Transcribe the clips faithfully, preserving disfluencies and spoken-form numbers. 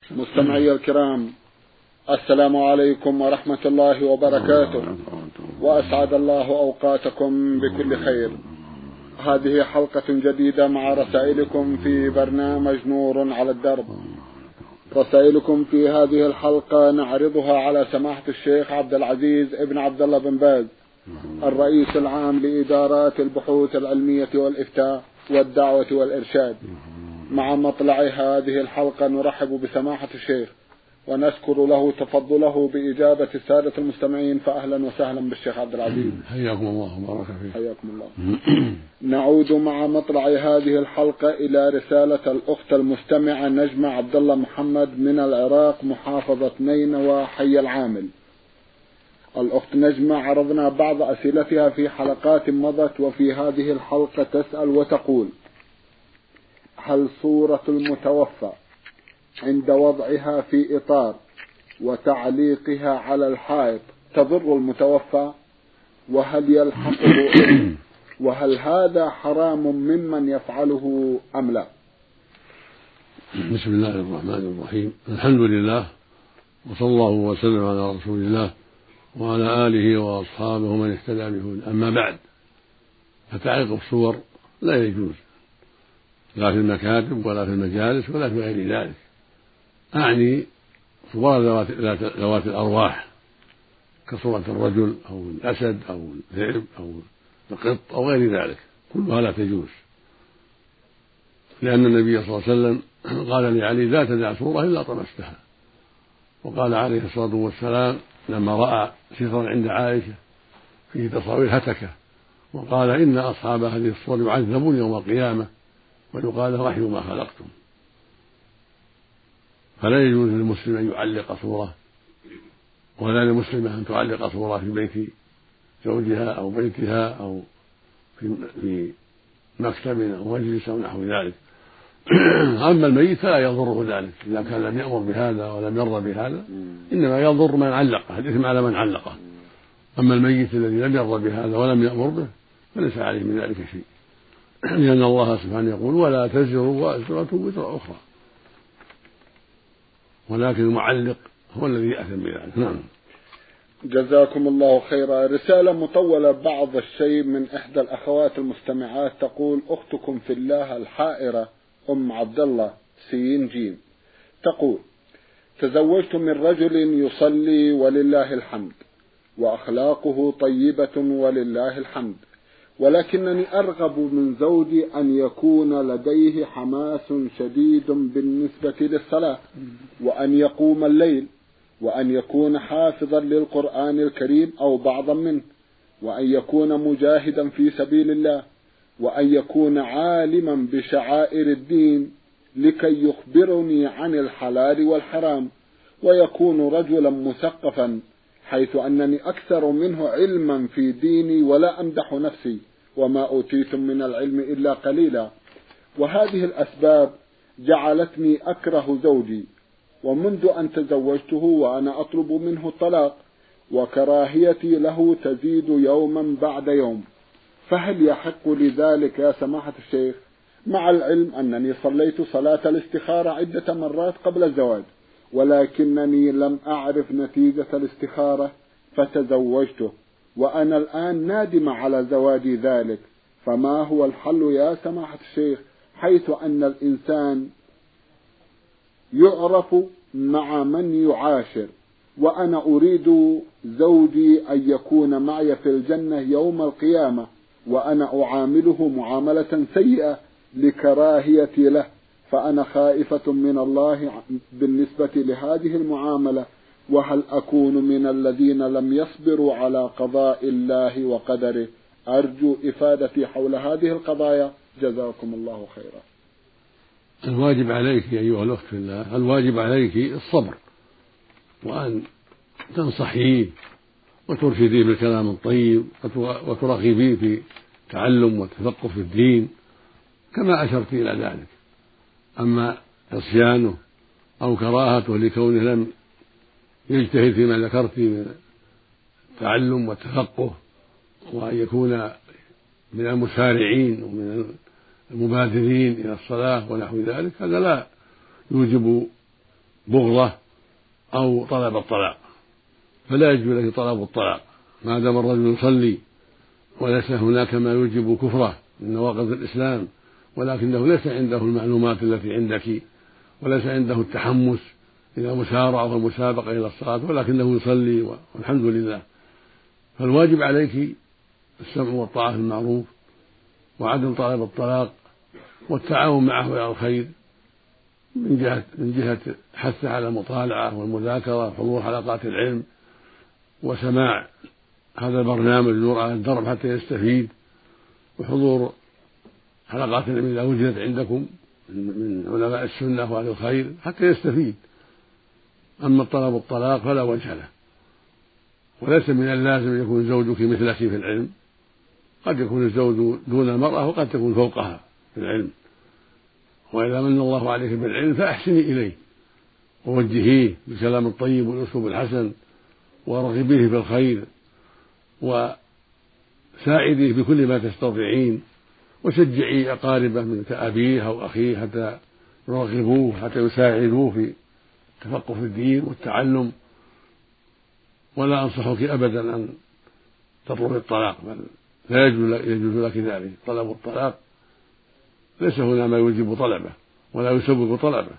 مستمعي الكرام، السلام عليكم ورحمة الله وبركاته، وأسعد الله أوقاتكم بكل خير. هذه حلقة جديدة مع رسائلكم في برنامج نور على الدرب. رسائلكم في هذه الحلقة نعرضها على سماحة الشيخ عبد العزيز ابن عبد الله بن باز، الرئيس العام لإدارات البحوث العلمية والإفتاء والدعوة والإرشاد. مع مطلع هذه الحلقة نرحب بسماحة الشيخ ونذكر له تفضله بإجابة السادة المستمعين، فأهلا وسهلا بالشيخ عبد العزيز. حياكم الله وبارك فيك. حياكم الله. نعود مع مطلع هذه الحلقة إلى رسالة الأخت المستمعة نجمة عبد الله محمد من العراق، محافظة نينوى، حي العامل. الأخت نجمة عرضنا بعض أسئلتها في حلقات مضت، وفي هذه الحلقة تسأل وتقول: هل صورة المتوفى عند وضعها في إطار وتعليقها على الحائط تضر المتوفى؟ وهل يلحقه إثم؟ وهل هذا حرام ممن يفعله أم لا؟ بسم الله الرحمن الرحيم. الحمد لله، وصلى الله وسلم على رسول الله وعلى آله وأصحابه من اهتدى بهداه. أما بعد، فتعليق الصور لا يجوز، لا في المكاتب ولا في المجالس ولا في غير ذلك. أعني صور ذوات الأرواح كصورة الرجل أو الأسد أو الذئب أو القط أو غير ذلك، كلها لا تجوز، لأن النبي صلى الله عليه وسلم قال لعلي: لا تدع صورة إلا طمستها. وقال عليه الصلاة والسلام لما رأى سترا عند عائشة فيه تصاوير هتكة، وقال: إن أصحاب هذه الصور يعذبون يوم القيامة ويقال: رحموا ما خلقتم. فلا يجوز للمسلم أن يعلق صورة، ولا للمسلمة أن تعلق صورة في بيت زوجها أو بيتها أو في مكتب أو مجلس أو نحو ذلك. أما الميت فلا يضره ذلك إذا كان لم يأمر بهذا ولم يرضى بهذا، إنما يضر من علقه، الإثم على من علقه. أما الميت الذي لم يرضى بهذا ولم يأمر به فليس عليه من ذلك شيء، لأن الله سبحانه يقول: ولا تزر وازرة وزر أخرى. ولكن المعلق هو الذي يأثم بذلك. نعم. جزاكم الله خيرا. رسالة مطولة بعض الشيء من إحدى الأخوات المستمعات تقول: أختكم في الله الحائرة أم عبد الله سين جيم تقول: تزوجت من رجل يصلي ولله الحمد وأخلاقه طيبة ولله الحمد، ولكنني أرغب من زوجي أن يكون لديه حماس شديد بالنسبة للصلاة، وأن يقوم الليل، وأن يكون حافظا للقرآن الكريم أو بعضا منه، وأن يكون مجاهدا في سبيل الله، وأن يكون عالما بشعائر الدين لكي يخبرني عن الحلال والحرام، ويكون رجلا مثقفا حيث أنني أكثر منه علما في ديني ولا أمدح نفسي، وما أوتيتم من العلم إلا قليلا. وهذه الأسباب جعلتني أكره زوجي، ومنذ أن تزوجته وأنا أطلب منه الطلاق، وكراهيتي له تزيد يوما بعد يوم. فهل يحق لذلك يا سماحة الشيخ، مع العلم أنني صليت صلاة الاستخارة عدة مرات قبل الزواج، ولكنني لم أعرف نتيجة الاستخارة فتزوجته، وأنا الآن نادم على زواجي ذلك، فما هو الحل يا سماحة الشيخ، حيث أن الإنسان يعرف مع من يعاشر، وأنا أريد زوجي أن يكون معي في الجنة يوم القيامة، وأنا أعامله معاملة سيئة لكراهيتي له، فأنا خائفة من الله بالنسبة لهذه المعاملة، وهل أكون من الذين لم يصبروا على قضاء الله وقدره؟ أرجو إفادتي حول هذه القضايا، جزاكم الله خيرا. الواجب عليك أيها الأخت في الله، الواجب عليك الصبر، وأن تنصحيه وترشديه بالكلام الطيب، وترغبيه في تعلم والتفقه في الدين كما أشرت إلى ذلك. أما عصيانه أو كراهته لكونه لم يجتهد فيما ذكرت من التعلم والتفقه، وأن يكون من المسارعين ومن المبادرين إلى الصلاة ونحو ذلك، هذا لا يوجب بغضة أو طلب الطلاق، فلا يجوز له طلب الطلاق ما دام الرجل يصلي وليس هناك ما يوجب كفره من نواقض الإسلام، ولكنه ليس عنده المعلومات التي عندك، وليس عنده التحمس إلى المسارعة والمسابقة إلى الصلاة، ولكنه يصلي والحمد لله. فالواجب عليك السمع والطاعة في المعروف وعدم طلب الطلاق والتعاون معه إلى الخير من جهة من جهة حثه على المطالعة والمذاكرة وحضور حلقات العلم وسماع هذا البرنامج نور على الدرب حتى يستفيد، وحضور حلقات العلم إذا وجدت عندكم من علماء السنة وأهل الخير حتى يستفيد. أما طلب الطلاق فلا وجه له، وليس من اللازم أن يكون زوجك مثلك في العلم، قد يكون الزوج دون المرأة وقد تكون فوقها في العلم، وإذا من الله عليك بالعلم فأحسني إليه ووجهيه بالكلام الطيب والأسلوب الحسن ورغبيه في الخير وساعديه بكل ما تستطيعين، وشجعي أقاربه من كأبيه أو أخيه حتى يرغبوه حتى يساعدوه في التفقه في الدين والتعلم. ولا أنصحك أبدا أن تطلب الطلاق، بل لا يجوز لك ذلك. طلب الطلاق ليس هنا ما يوجب طلبه ولا يسبب طلبه.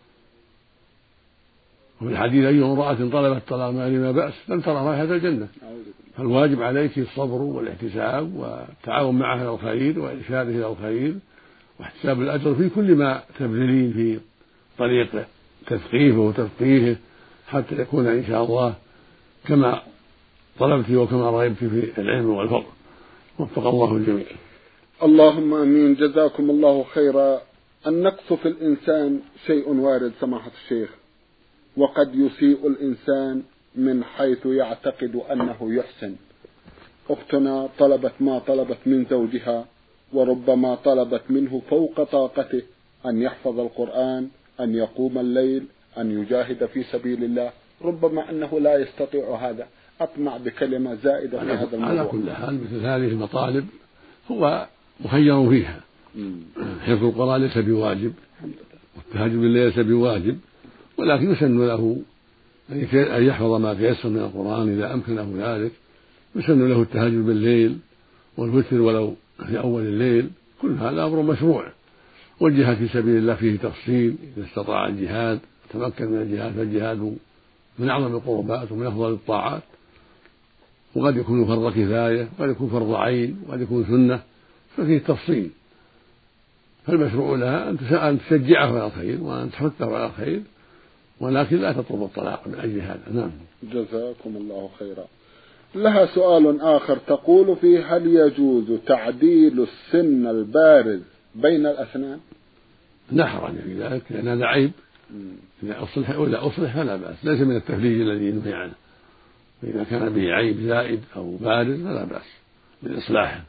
وفي الحديث أي امرأة طلبت طلاق ما بأس لم ترى رائحة الجنة. فالواجب عليك الصبر والاحتساب والتعاون معه إلى الخير وإرشاده إلى الخير واحتساب الأجر في كل ما تبذلين في طريق تثقيفه وتفقيهه حتى يكون إن شاء الله كما طلبت وكما رغبت في العلم والفضل. وفق الله الجميع. اللهم امين. جزاكم الله خيرا. النقص في الإنسان شيء وارد سماحة الشيخ، وقد يسيء الإنسان من حيث يعتقد أنه يحسن. أختنا طلبت ما طلبت من زوجها، وربما طلبت منه فوق طاقته أن يحفظ القرآن، أن يقوم الليل، أن يجاهد في سبيل الله، ربما أنه لا يستطيع هذا. أطمع بكلمة زائدة في هذا الموضوع. على كل حال مثل هذه المطالب هو مخير فيها. حفظ القرآن ليس بواجب، والتهجد بالليل ليس بواجب، ولكن يسن له أن يحفظ ما تيسر من القرآن إذا أمكنه ذلك. يسن له التهجد بالليل والوتر ولو في أول الليل، كل هذا أمر مشروع. والجهاد في سبيل الله فيه تفصيل، إذا استطاع الجهاد تمكن من الجهاد فالجهاد من أعظم القربات ومن أفضل الطاعات، وقد يكون فرض كفاية وقد يكون فرض عين وقد يكون سنة، ففيه تفصيل. فالمشروع لها أن تشجعه على الخير وأن تحثه على الخير، ولكن لا تطلب الطلاق من أجل هذا. نعم. جزاكم الله خيرا. لها سؤال آخر تقول فيه: هل يجوز تعديل السن البارز بين الأسنان؟ لا حرج في ذلك، لأن هذا عيب. إذا أصلح وإذا أصلح فلا بأس، ليس من التفليج الذي ينهي عنه. فإذا كان به عيب زائد أو بارز فلا بأس بالإصلاح.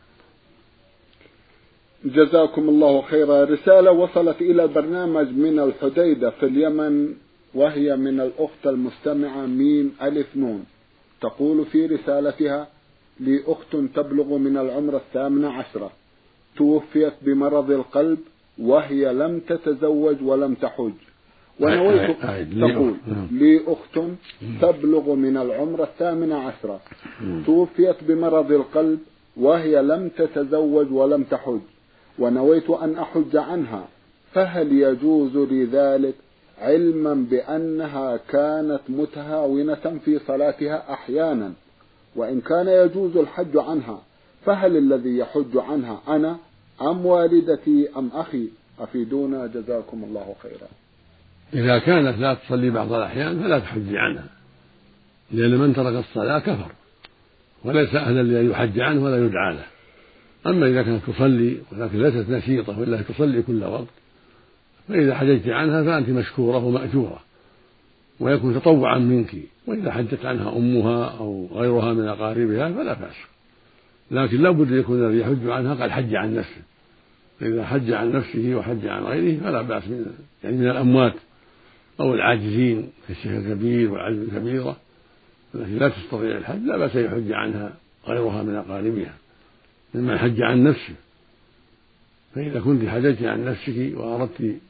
جزاكم الله خيرا. رسالة وصلت إلى البرنامج من الحديدة في اليمن، وهي من الأخت المستمعة ميم ألف نون، تقول في رسالتها: لي أخت تبلغ من العمر الثامنة عشرة، توفيت بمرض القلب وهي لم تتزوج ولم تحج، ونويت. تقول: لي أخت تبلغ من العمر الثامنة عشرة، توفيت بمرض القلب وهي لم تتزوج ولم تحج، ونويت أن أحج عنها، فهل يجوز لي ذلك، علما بأنها كانت متهاونة في صلاتها أحيانا؟ وإن كان يجوز الحج عنها، فهل الذي يحج عنها أنا أم والدتي أم أخي؟ أفيدونا جزاكم الله خيرا. إذا كانت لا تصلي بعض الأحيان فلا تحجي عنها، لأن من ترك الصلاة كفر وليس أهلا لأن يحج عنه ولا يدعى له. أما إذا كانت تصلي ولكن ليست نشيطة وإلا تصلي كل وقت، فإذا حججت عنها فأنت مشكورة ومأجورة ويكون تطوعا منك. وإذا حجت عنها أمها أو غيرها من أقاربها فلا بأس، لكن لا بد يكون الذي يحج عنها قد حج عن نفسه. فإذا حج عن نفسه وحج عن غيره فلا بأس، من يعني من الأموات أو العاجزين كالشيخ الكبير والعجز الكبيرة التي لا تستطيع الحج لا بأس يحج عنها غيرها من أقاربها ممن حج عن نفسه. فإذا كنت حججت عن نفسك وأردت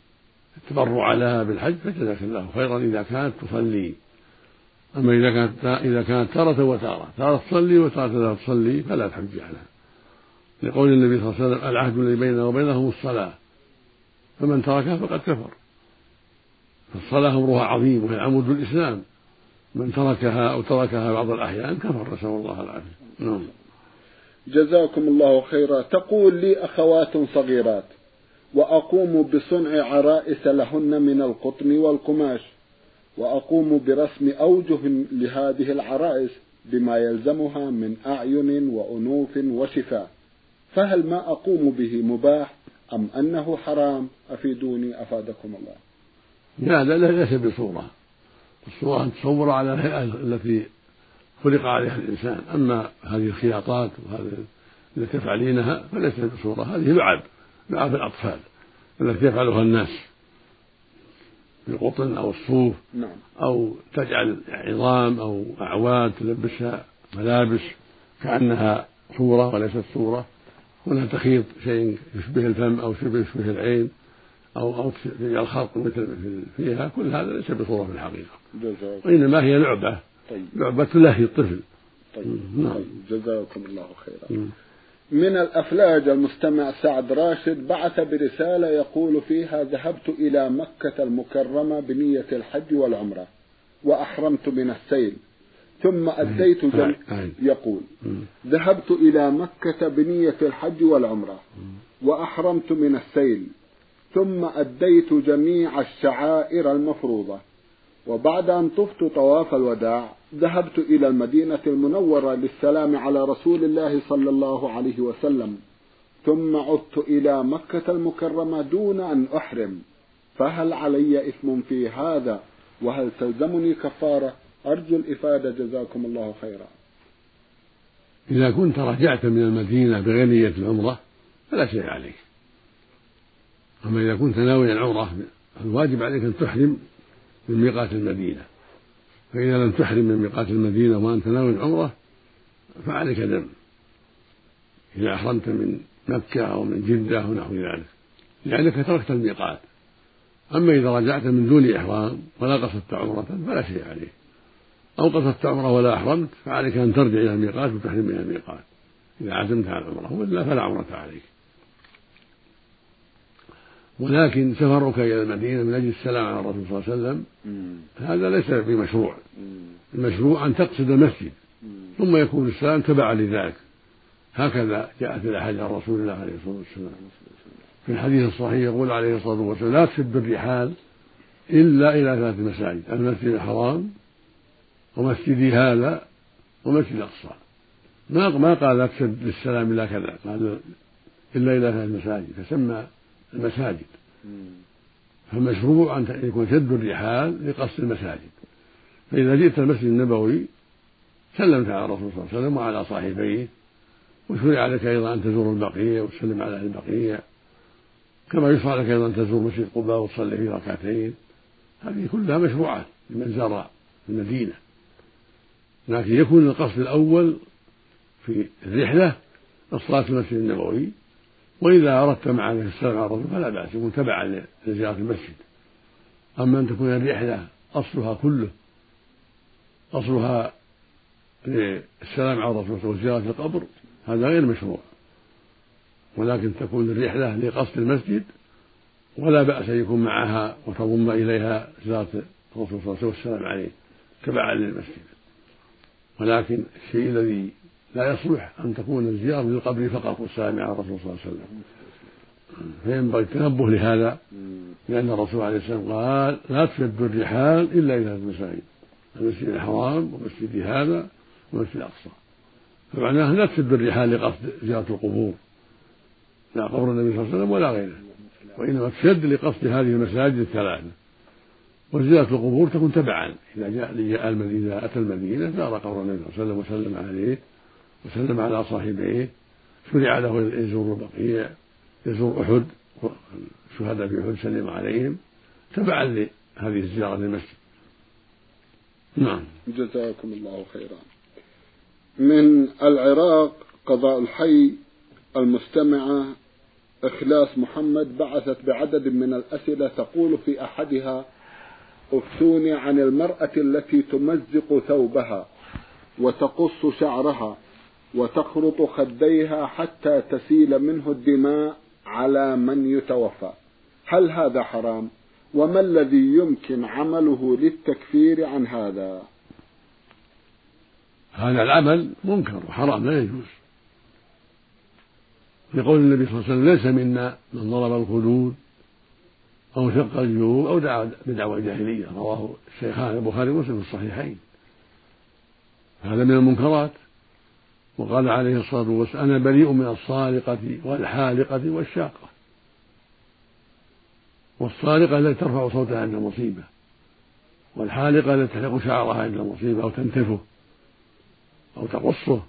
التبرع لها بالحج فجزاك الله خيرا إذا كانت تصلي. أما إذا كانت إذا كانت تارة وتارة، تارة تصلي وتارة لا تصلي فلا تحج عنها، لقول النبي صلى الله عليه وسلم: العهد الذي بيننا وبينهم الصلاة، فمن تركها فقد كفر. فالصلاة أمرها عظيم وهي عمود الإسلام، من تركها أو تركها بعض الأحيان كفر، نسأل الله العافية. نعم. جزاكم الله خيرا. تقول: لي أخوات صغيرات وأقوم بصنع عرائس لهن من القطن والقماش، وأقوم برسم أوجه لهذه العرائس بما يلزمها من أعين وأنوف وشفاء، فهل ما أقوم به مباح أم أنه حرام؟ أفيدوني أفادكم الله. لا لا ليس بصورة، الصورة أن تصور على الهيئة التي خلق عليها الإنسان. أما هذه الخياطات وهذه التي تفعلينها فليس بصورة، هذه لعب لعب الأطفال التي يفعلها الناس بالقطن أو الصوف. نعم. أو تجعل عظام أو أعواد تلبسها ملابس كأنها صورة وليست صورة، ولا تخيط شيء يشبه الفم أو يشبه العين أو أو تجعل خلق مثل فيها، كل هذا ليس بصورة في الحقيقة، وإنما هي لعبة. طيب. لعبة تلهي الطفل. طيب. نعم. طيب. جزاكم الله خيرا. من الأفلاج المستمع سعد راشد بعث برسالة يقول فيها: ذهبت إلى مكة المكرمة بنية الحج والعمرة وأحرمت من السيل ثم أديت جم... يقول: ذهبت إلى مكة بنية الحج والعمرة وأحرمت من السيل ثم أديت جميع الشعائر المفروضة، وبعد أن طفت طواف الوداع ذهبت إلى المدينة المنورة للسلام على رسول الله صلى الله عليه وسلم، ثم عدت إلى مكة المكرمة دون أن أحرم، فهل علي إثم في هذا؟ وهل تلزمني كفارة؟ أرجو الإفادة جزاكم الله خيرا. إذا كنت رجعت من المدينة بغير نية العمرة فلا شيء عليك. أما إذا كنت ناوي العمرة الواجب عليك أن تحرم من ميقات المدينة، فإذا لم تحرم من ميقات المدينة وأنت ناوي العمرة فعليك دم إذا أحرمت من مكة أو من جدة أو نحو ذلك، لأنك تركت الميقات. أما إذا رجعت من دون إحرام ولا قصدت عمرة فلا شيء عليك، أو قصدت عمرة ولا أحرمت فعليك أن ترجع إلى الميقات وتحرم من الميقات إذا عزمت على العمرة، وإلا فلا عمرة عليك. ولكن سفرك إلى المدينة من أجل السلام على الرسول صلى الله عليه وسلم هذا ليس بمشروع. المشروع أن تقصد المسجد ثم يكون السلام تبعا لذلك، هكذا جاءت الأحاديث عن رسول الله عليه الصلاة والسلام. في الحديث الصحيح يقول عليه الصلاة والسلام: لا تشد الرحال إلا إلى ثلاث مساجد: المسجد الحرام ومسجدي هذا ومسجد الأقصى. ما ما قال لا تشد للسلام إلا كذا، قال إلا إلى ثلاث مساجد، فسمى المساجد. فمشروع أن يكون شد الرحال لقصد المساجد. فإذا جئت المسجد النبوي سلمت على الرسول صلى الله عليه وسلم وعلى صاحبيه، وشرع لك أيضا أن تزور البقية وتسلم على أهل البقية، كما يشرع لك أيضا أن تزور مسجد قباء وتصلي فيه ركعتين. هذه كلها مشروعات لمن زار المدينة، لكن يكون القصد الأول في الرحلة الصلاة في المسجد النبوي، وإذا أردت معه السلام على الرسول فلا بأس، يكون تبعا لزيارة المسجد. أما أن تكون الرحلة أصلها كله أصلها للسلام على الرسول وزيارة القبر هذا غير مشروع، ولكن تكون الرحلة لقصد المسجد، ولا بأس أن يكون معها وتضم إليها زيارة الرسول صلى الله عليه وسلم والسلام عليه تبعا للمسجد. ولكن الشيء الذي لا يصلح أن تكون الزيارة للقبر فقط والسلام على الرسول صلى الله عليه وسلم، فينبغي التنبه لهذا، لأن الرسول عليه السلام قال: لا تشد الرحال إلا إلى المساجد: المسجد الحرام ومسجد هذا ومسجد الأقصى. فمعناه لا تشد الرحال لقصد زيارة القبور، لا قبر النبي صلى الله عليه وسلم ولا غيره، وإنما تشد لقصد هذه المساجد الثلاثة. وزيارة القبور تكون تبعا، إذا جاء إذا أتى المدينة زار قبر النبي صلى الله عليه وسلم وسلم عليه وسلم على صاحبيه، شرع له يزور البقيع، يزور أحد، الشهداء في أحد سلم عليهم تبعا لهذه الزيارة للمسجد. نعم. جزاكم الله خيرا. من العراق قضاء الحي المستمعة إخلاص محمد بعثت بعدد من الأسئلة تقول في أحدها: افتوني عن المرأة التي تمزق ثوبها وتقص شعرها وتخرط خديها حتى تسيل منه الدماء على من يتوفى، هل هذا حرام؟ وما الذي يمكن عمله للتكفير عن هذا؟ هذا العمل منكر وحرام لا يجوز، لقول النبي صلى الله عليه وسلم: ليس منا من ضرب الخدود أو شق الجيوب أو دعا بدعوى الجاهلية. رواه الشيخان البخاري ومسلم في الصحيحين. هذا من المنكرات. وقال عليه الصلاة والسلام: أنا بريء من الصارقة والحالقة والشاقة. والصارقة التي ترفع صوتها عند المصيبة، والحالقة التي تحلق شعرها عند المصيبة أو تنتفه أو تقصه،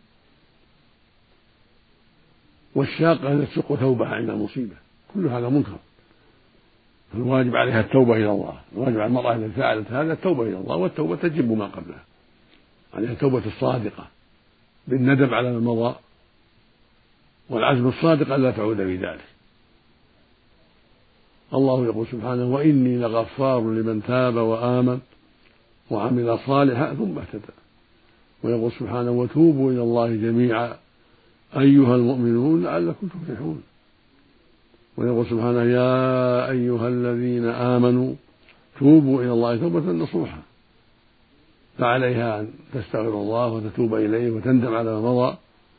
والشاقة التي تشق ثوبها عند المصيبة. كل هذا منكر، فالواجب عليها التوبة إلى الله. الواجب على المرأة التي فعلت هذا التوبة إلى الله، والتوبة تجب ما قبلها. عليها التوبة الصادقة بالندم على ما مضى، والعزم الصادق ألا تعود في ذلك. الله يقول سبحانه: وإني لغفار لمن تاب وآمن وعمل صالحا ثم اهتدى. ويقول سبحانه: وتوبوا إلى الله جميعا أيها المؤمنون لعلكم تفلحون. ويقول سبحانه: يا أيها الذين آمنوا توبوا إلى الله توبة نصوحا. فعليها أن تستغفر الله وتتوب إليه وتندم على ما مضى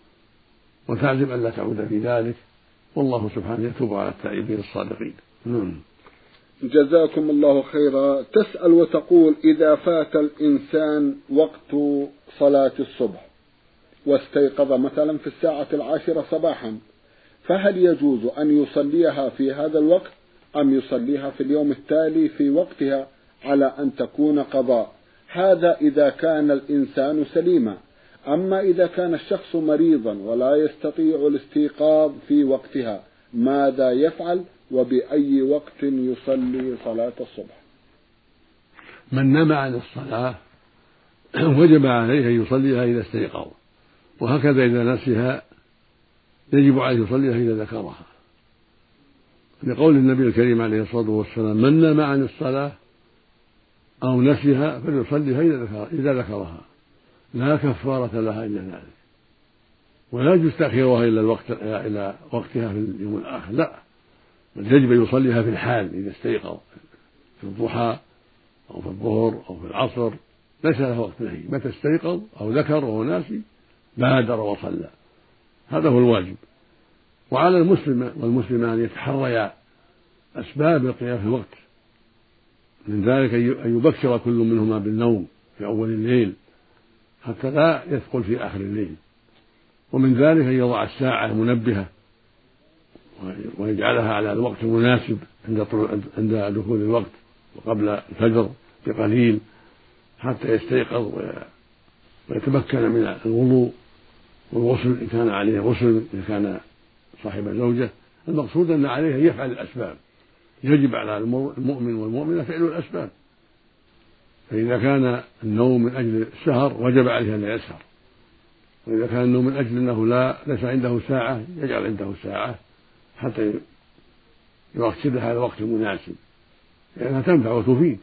وتعزم ألا تعود في ذلك، والله سبحانه يتوب على التائبين الصادقين. نعم. جزاكم الله خيرا. تسأل وتقول: إذا فات الإنسان وقت صلاة الصبح واستيقظ مثلا في الساعة العاشرة صباحا، فهل يجوز أن يصليها في هذا الوقت أم يصليها في اليوم التالي في وقتها على أن تكون قضاء؟ هذا إذا كان الإنسان سليما. أما إذا كان الشخص مريضا ولا يستطيع الاستيقاظ في وقتها، ماذا يفعل وبأي وقت يصلي صلاة الصبح؟ من نام عن الصلاة وجب عليه أن يصليها إذا استيقظ، وهكذا إذا نسيها يجب عليه يصليها إذا ذكرها، لقول النبي الكريم عليه الصلاة والسلام: من نام عن الصلاة أو نسيها فليصليها إذا ذكرها، لا كفارة لها إلا ذلك. ولا يجوز تأخيرها إلى الوقت إلى وقتها في اليوم الآخر، لا، بل يجب أن يصليها في الحال إذا استيقظ، في الضحى أو في الظهر أو في العصر، ليس لها وقت نهي. متى استيقظ أو ذكر وهو ناسي بادر وصلى، هذا هو الواجب. وعلى المسلم والمسلمة أن يتحريا أسباب القيام في الوقت، من ذلك أن يبكر كل منهما بالنوم في أول الليل حتى لا يثقل في آخر الليل، ومن ذلك أن يضع الساعة منبهة ويجعلها على الوقت المناسب عند دخول الوقت وقبل الفجر بقليل حتى يستيقظ ويتمكن من الوضوء والغسل إن كان عليه غسل، إن كان صاحب زوجة. المقصود أن عليه أن يفعل الأسباب، يجب على المؤمن والمؤمنة فعل الأسباب. فإذا كان النوم من أجل السهر وجب عليه أن يسهر، وإذا كان النوم من أجل أنه لا ليس عنده ساعة يجعل عنده ساعة حتى يركزها على الوقت المناسب، لأنها تنفع وتفيد.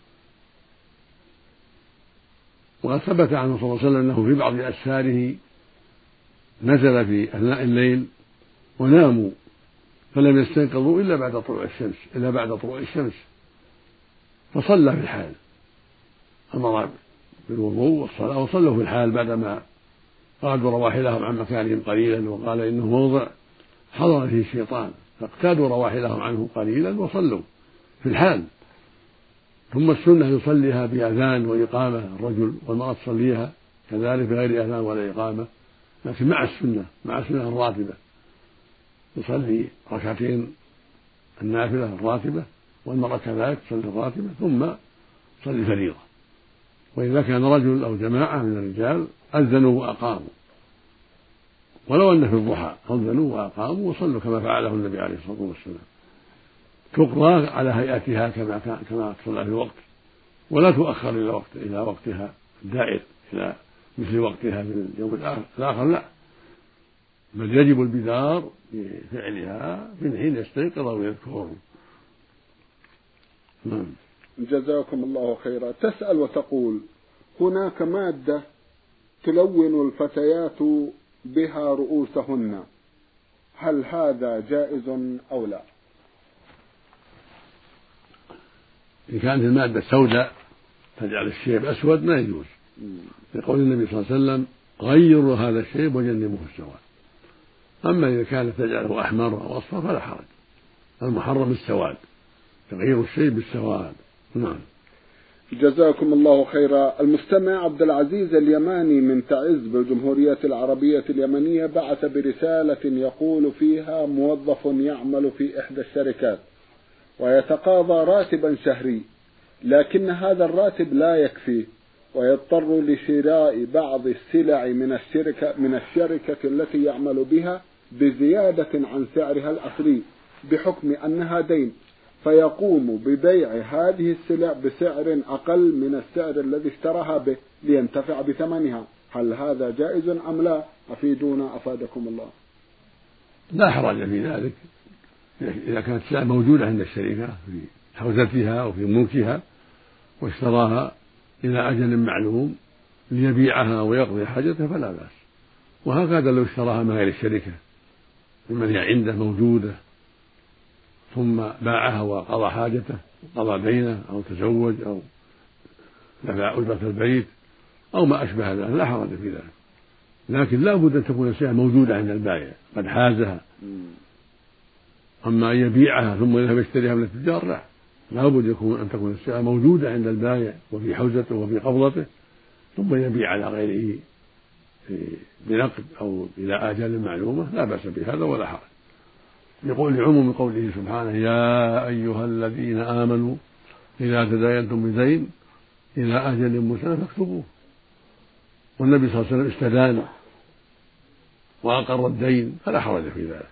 وقد ثبت عنه صلى الله عليه وسلم أنه في بعض أسفاره نزل في أثناء الليل وناموا فلم يستيقظوا إلا بعد طلوع الشمس إلا بعد طلوع الشمس فصلى في الحال، أمر بالوضوء والصلاة وصلوا في الحال بعدما قعدوا رواحلهم عن مكانهم قليلا، وقال إنه موضع حضر فيه الشيطان، فاقتادوا رواحلهم عنه قليلا وصلوا في الحال. ثم السنة يصليها بأذان وإقامة الرجل، والمرأة تصليها كذلك بغير أذان ولا إقامة، لكن مع السنة مع السنة الراتبة، يصلي ركعتين النافلة الراتبة والمرأة كذلك تصلي الراتبة ثم تصلي الفريضة. وإذا كان رجل أو جماعة من الرجال أذنوا وأقاموا، ولو أن في الضحى أذنوا وأقاموا وصلوا كما فعله النبي عليه الصلاة والسلام، تقضى على هيئتها كما كان كما تصلى في الوقت، ولا تؤخر إلى وقت إلى وقتها الدائر إلى مثل وقتها في اليوم الآخر، لا، بل يجب البدار بفعلها من حين يستيقظ ويذكر. نعم. جزاكم الله خيرا. تسأل وتقول: هناك مادة تلون الفتيات بها رؤوسهن، هل هذا جائز أو لا؟ إن كانت المادة سوداء تجعل الشيب أسود ما يجوز، لقول النبي صلى الله عليه وسلم: غيروا هذا الشيب وجنبوه السواد. أما إذا كانت تجعله أحمر أو أصفر فلا حرج، المحرم السواد، تغيير الشيب بالسواد. نعم. جزاكم الله خيرا. المستمع عبد العزيز اليماني من تعز بالجمهورية العربية اليمنية بعث برسالة يقول فيها: موظف يعمل في إحدى الشركات ويتقاضى راتبا شهري، لكن هذا الراتب لا يكفيه ويضطر لشراء بعض السلع من الشركة من الشركة التي يعمل بها بزيادة عن سعرها الأصلي بحكم أنها دين، فيقوم ببيع هذه السلع بسعر أقل من السعر الذي اشتراها به لينتفع بثمنها، هل هذا جائز أم لا؟ أفيدونا أفادكم الله. لا حرج في ذلك إذا كانت السلع موجودة عند الشركة في حوزتها أو في ملكها واشتراها إلى أجل معلوم ليبيعها ويقضي حاجته فلا بأس، وهكذا لو اشتراها من غير الشركة ممن هي عنده موجودة ثم باعها وقضى حاجته قضى دينه أو تزوج أو دفع أجرة البيت أو ما أشبه ذلك لا حرج في ذلك، لكن لا بد أن تكون السلعة موجودة عند البائع قد حازها. أما أن يبيعها ثم يذهب يشتريها من التجار لا، لا بد يكون أن تكون السلعة موجودة عند البائع وفي حوزته وفي قبضته ثم يبيع على غيره بنقد أو إلى آجال معلومة، لا بأس بهذا ولا حرج. يقول لعموم قوله سبحانه: يا أيها الذين آمنوا إذا تداينتم بدين إلى أجل مسمى فاكتبوه. والنبي صلى الله عليه وسلم استدان وأقر الدين فلا حرج في ذلك،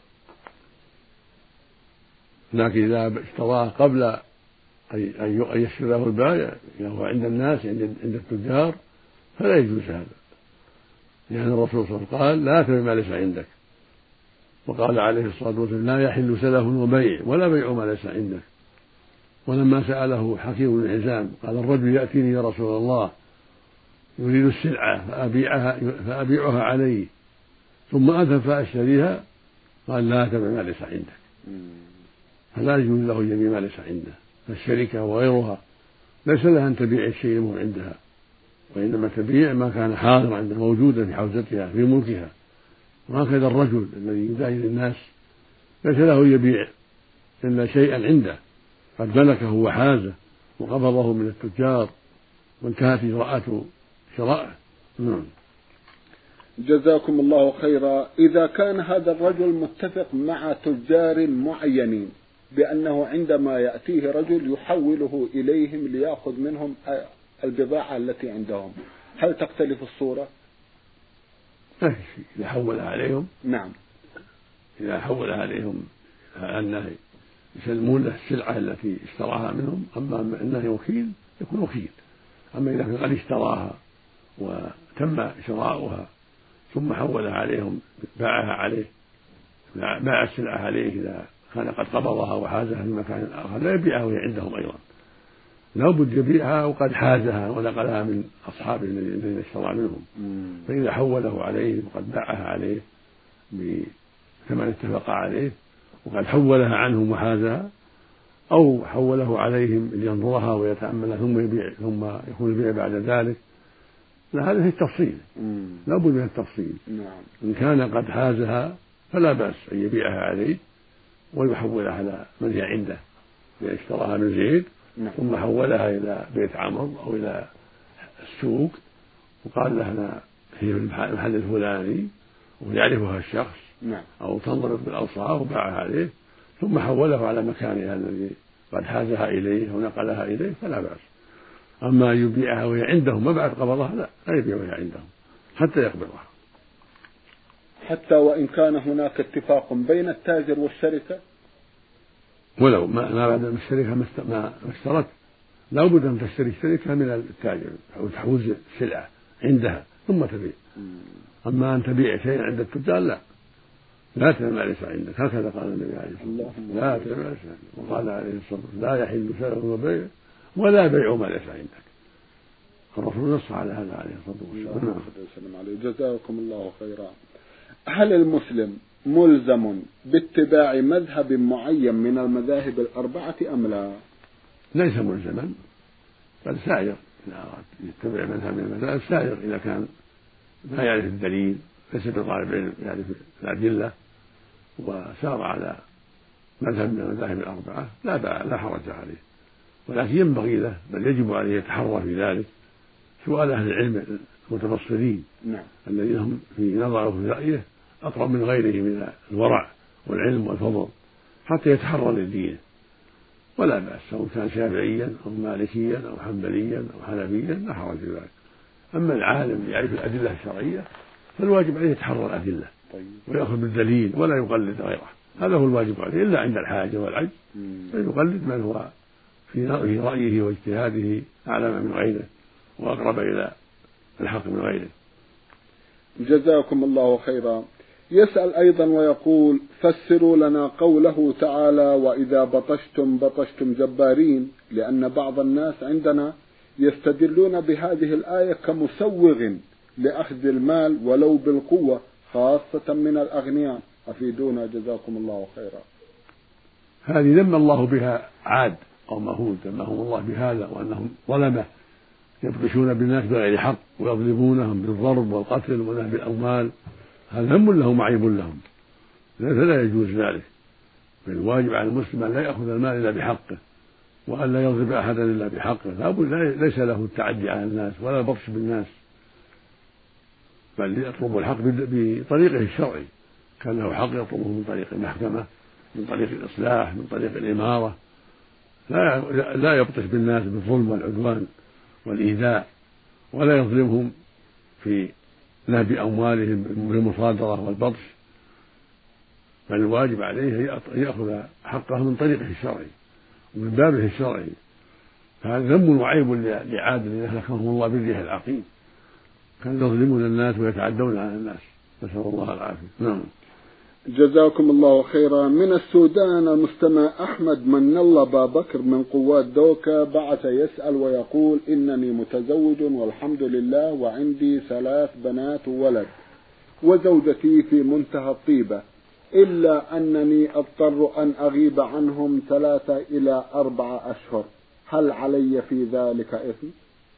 لكن إذا اشتراه قبل أن يشتريه البائع وهو عند الناس عند التجار فلا يجوز هذا، لأن الرسول صلى الله عليه وسلم قال: لا تبع ما ليس عندك، وقال عليه الصلاة والسلام: لا يحل سلف وبيع ولا بيع ما ليس عندك. ولما سأله حكيم بن حزام قال: الرجل يأتيني يا رسول الله يريد السلعة فأبيعها, فأبيعها عليه ثم أذهب فأشتريها، قال: لا تبع ما ليس عندك. فلا يجوز له أن يبيع ما ليس عنده، فالشركة وغيرها ليس لها أن تبيع الشيء المو عندها، وإنما تبيع ما كان حاضرا عند موجودا في حوزتها في ملكها. وهكذا الرجل الذي يداين الناس ليس له يبيع إلا شيئا عنده قد ملكه وحازه وقبضه من التجار وانتهت إجراءات شرائه. نعم. جزاكم الله خيرا. إذا كان هذا الرجل متفق مع تجار معينين بأنه عندما يأتيه رجل يحوله إليهم ليأخذ منهم البضاعة التي عندهم، هل تختلف الصورة؟ إذا حولها عليهم نعم، إذا حولها عليهم أنه يسلمون له السلعة التي اشتراها منهم، أما أنه وكيل يكون وكيل. أما إذا كان قد اشتراها وتم شراؤها ثم حولها عليهم باعها عليه باع السلعة عليه إذا كان قد قبضها وحازها في مكان آخر لا يبيعها وهي عندهم أيضا، لا بد يبيعها وقد حازها ونقلها من أصحابه الذين اشترى منهم. فإذا حوله عليه وقد باعها عليه بثمن اتفق عليه وقد حولها عنهم وحازها، أو حوله عليهم لينظرها ويتأملها ثم يبيع ثم يكون البيع بعد ذلك، لا هذا هي التفصيل، لا بد من التفصيل. إن كان قد حازها فلا بأس أن يبيعها عليه ويحولها على من هي عنده، لأن اشتراها من زيد ثم حولها إلى بيت عمرو أو إلى السوق وقال له أنا في المحل الفلاني ويعرفها الشخص أو تنضبط بالأوصاف وباعها عليه ثم حوله على مكانها الذي قد حازها إليه ونقلها إليه فلا بأس. أما يبيعها وهي عندهم ما بعد قبضها لا لا يبيع وهي عندهم حتى يقبضها، حتى وإن كان هناك اتفاق بين التاجر والشركة، ولو ما بعد الشركة ما اشترت لا بد أن تشتري الشركة من التاجر أو تحوز السلعة عندها ثم تبيع. أما أن تبيع شيئا عند التجار لا، لا تبع ما ليس عندك، هكذا قال النبي عليه الصلاة والسلام، لا تبع ما ليس عندك. وقال عليه الصلاة والسلام لا يحل شرع وبيع ولا بيع ما ليس عندك. الرسول نص على هذا عليه الصلاة والسلام. جزاكم الله خيرا. هل المسلم ملزم باتباع مذهب معين من المذاهب الأربعة أم لا؟ ليس ملزما، بل سائر إذا أراد يتبع مذهب من المذاهب سائر إذا كان ما يعرف الدليل، ليس بطالب علم يعرف الأدلة وسار على مذهب من المذاهب الأربعة لا لا حرج عليه، ولكن ينبغي له بل يجب عليه يتحرى في ذلك سؤال أهل العلم المتبصرين نعم. الذين هم في نظره وفي رأيه أقرب من غيره من الورع والعلم والفضل حتى يتحرى للدين، ولا بأس سواء كان شافعيا أو مالكيا أو حنبليا أو حنفيا لا حرج في ذلك. أما العالم يعرف الأدلة الشرعية فالواجب عليه يتحرى الأدلة ويأخذ بالدليل ولا يقلد غيره، هذا هو الواجب عليه إلا عند الحاجة والعجز فيقلد من هو في رأيه واجتهاده أعلم من غيره وأقرب إلى الحق من غيره. جزاكم الله خيرا. يسأل أيضا ويقول فسروا لنا قوله تعالى وإذا بطشتم بطشتم جبارين، لأن بعض الناس عندنا يستدلون بهذه الآية كمسوغ لأخذ المال ولو بالقوة خاصة من الأغنياء، أفيدونا جزاكم الله خيرا. هذه ذم الله بها عاد أو مهود، ذمهم الله بهذا وأنهم ظلمة يبطشون بالناس بغير حق ويظلمونهم بالضرب والقتل ونهب الأموال، هذا ذم لهم وعيب لهم، فلا يجوز ذلك. فالواجب على المسلم أن لا يأخذ المال إلا بحقه وأن لا يضرب أحدا إلا بحقه، ليس له التعدي على الناس ولا البطش بالناس، بل يطلب الحق بطريقه الشرعي، كان له حق يطلبه من طريق المحكمة من طريق الإصلاح من طريق الإمارة، لا لا يبطش بالناس بالظلم والعدوان والإيذاء ولا يظلمهم في نهب أموالهم بالمصادرة والبطش، بل الواجب عليه يأخذ حقه من طريقه الشرعي ومن بابه الشرعي. فهذا ذم وعيب لعاد الذين أهلكهم الله بالريح العقيم، كانوا يظلمون الناس ويتعدون على الناس، نسأل الله العافية. نعم. جزاكم الله خيرا. من السودان المستمع أحمد من الله بابكر من قوات دوكا بعث يسأل ويقول إنني متزوج والحمد لله وعندي ثلاث بنات وولد وزوجتي في منتهى الطيبة، إلا أنني أضطر أن أغيب عنهم ثلاثة إلى أربعة أشهر، هل علي في ذلك إثم؟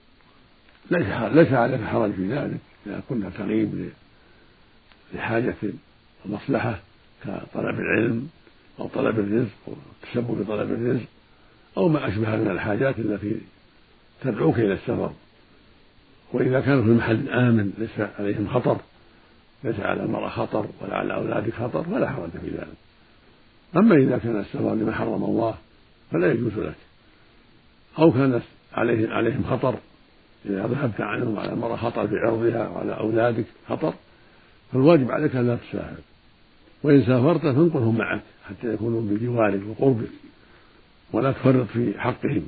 ليس عليك حرج في ذلك إذا كنت تغيب لحاجة ومصلحة كطلب العلم أو طلب الرزق أو التسبب في طلب الرزق أو ما أشبه من الحاجات التي تدعوك إلى السفر، وإذا كانوا في محل آمن ليس عليهم خطر، ليس على المرأة خطر ولا على أولادك خطر فلا حرج في ذلك. أما إذا كان السفر لما حرم الله فلا يجوز لك، أو كانت عليهم عليهم خطر إذا ذهبت عنهم على المرأة خطر في عرضها وعلى أولادك خطر، فالواجب عليك أن لا تسافر، وإن سافرت فانقلهم معك حتى يكونوا بجوارك وقربك ولا تفرط في حقهم،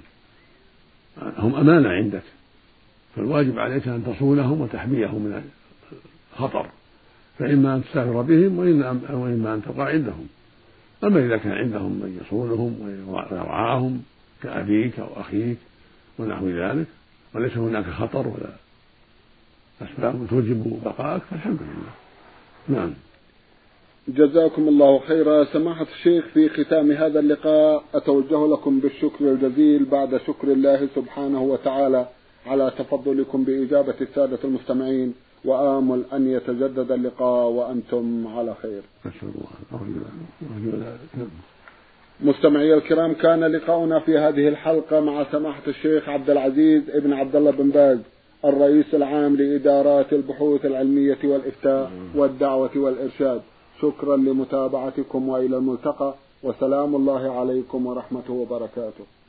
هم أمانة عندك، فالواجب عليك أن تصونهم وتحميهم من الخطر، فإما أن تسافر بهم وإما أن تبقى عندهم. أما إذا كان عندهم من يصونهم ويرعاهم كأبيك أو أخيك ونحو ذلك وليس هناك خطر ولا أسباب توجب بقائك فالحمد لله. نعم. جزاكم الله خيرا. سماحة الشيخ، في ختام هذا اللقاء أتوجه لكم بالشكر الجزيل بعد شكر الله سبحانه وتعالى على تفضلكم بإجابة السادة المستمعين، وآمل أن يتجدد اللقاء وأنتم على خير. مستمعي الكرام، كان لقاؤنا في هذه الحلقة مع سماحة الشيخ عبد العزيز ابن عبد الله بن باز الرئيس العام لإدارات البحوث العلمية والإفتاء والدعوة والإرشاد. شكرا لمتابعتكم وإلى الملتقى، وسلام الله عليكم ورحمته وبركاته.